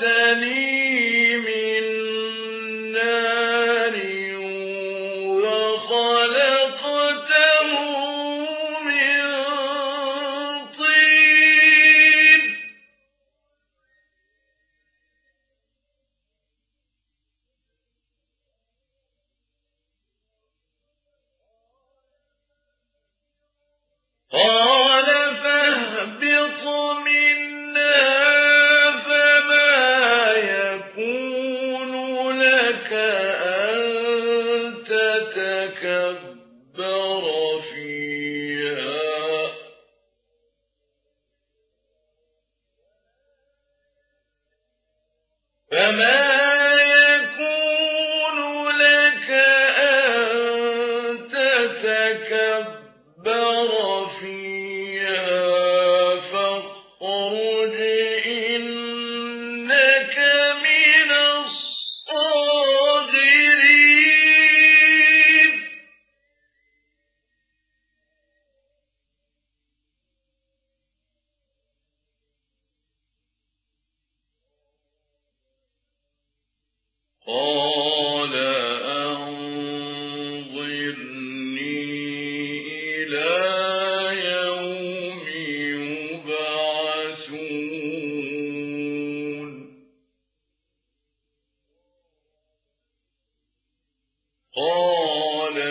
من نار وخلقته من طين قال فاهبط منها فما يكون لك أن تتكبر فيها فاخرج إنك من الصاغرين قال أنظرني إلى يوم يبعثون قال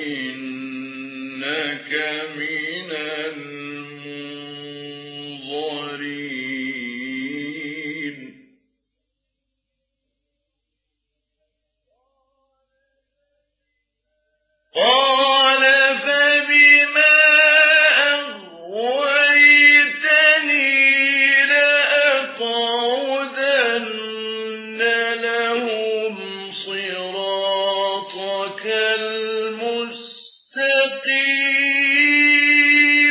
إنك من المنظرين قال فبما أغويتني لأقعدن لهم صراطك المستقيم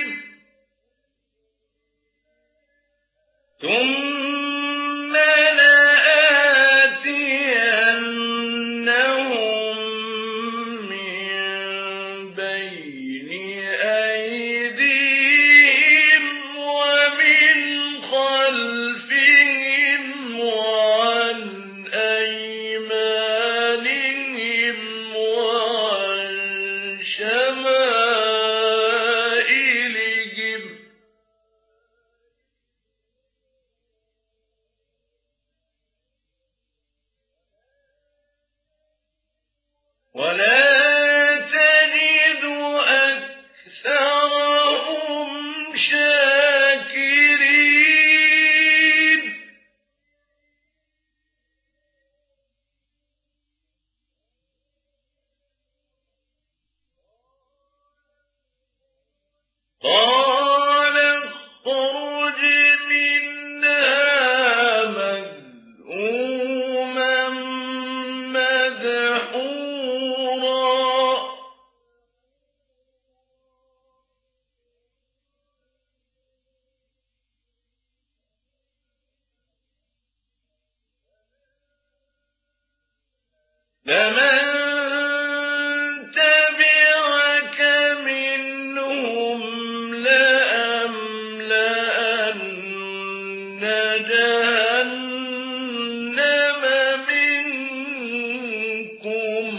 ثم لآتينهم من بين أيديهم ومن خلفهم وعن أيمانهم وعن شمائلهم ولا تجد أكثرهم شاكرين قال اخرج منها مذءوما مدحورا لمن تبعك منهم لأملأن جهنم منكم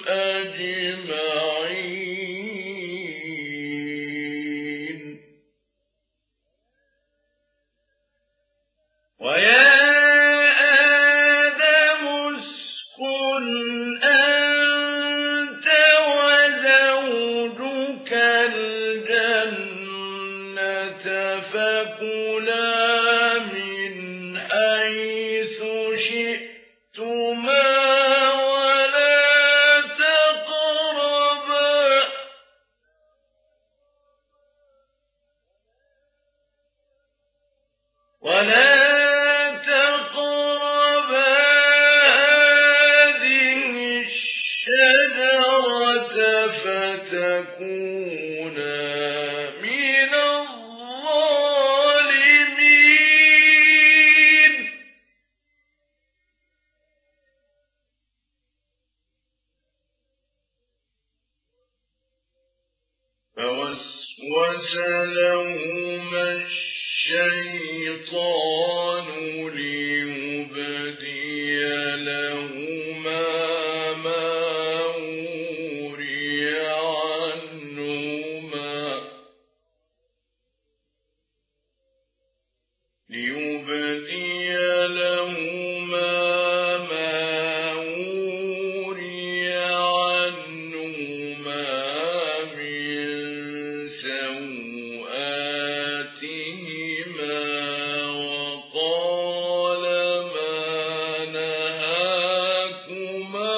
أجمعين ويا آدم اسكن أنت وزوجك الجنة فكلا من حيث شئتما ولا تقربا هذه الشجرة فتكونا من الظالمين فوسوس لهما الشيطان ليبدي ليبدي لهما ما وري عنهما من سوآتهما وقال ما نهاكما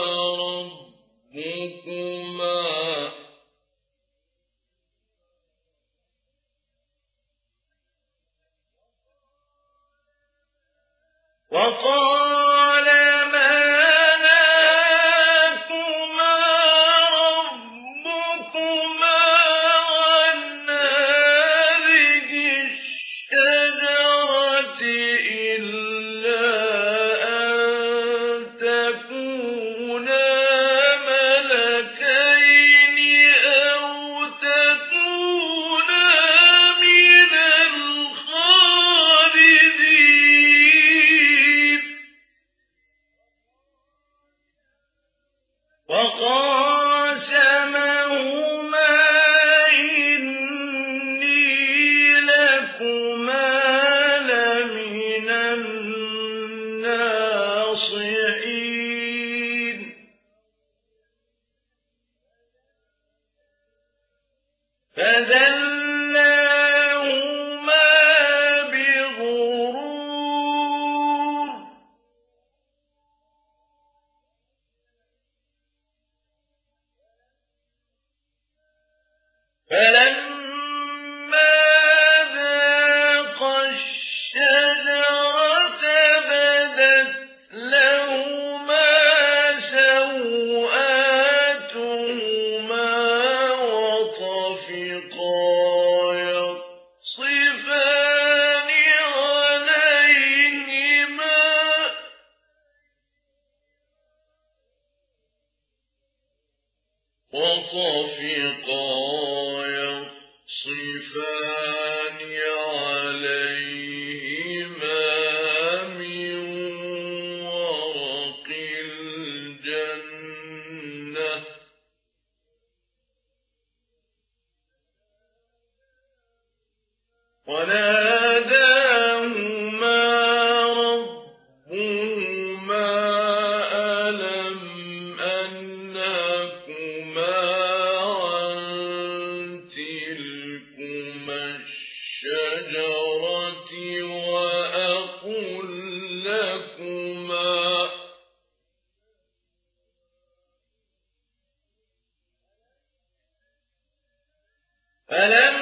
ربكما عن هذه الشجرة إلا أن تكونا ملكين أو تكونا من الخالدين وقاسمهما إني لكما لمن الناصحين فدلاهما بغرور فلما ذاقا الشجرة بدت لهما سوآتهما وطفقا يخصفان عليهما من ورق الجنة وناداهما ربهما ألم أنهكما عن تلكما الشجرة وأقل لكما فلما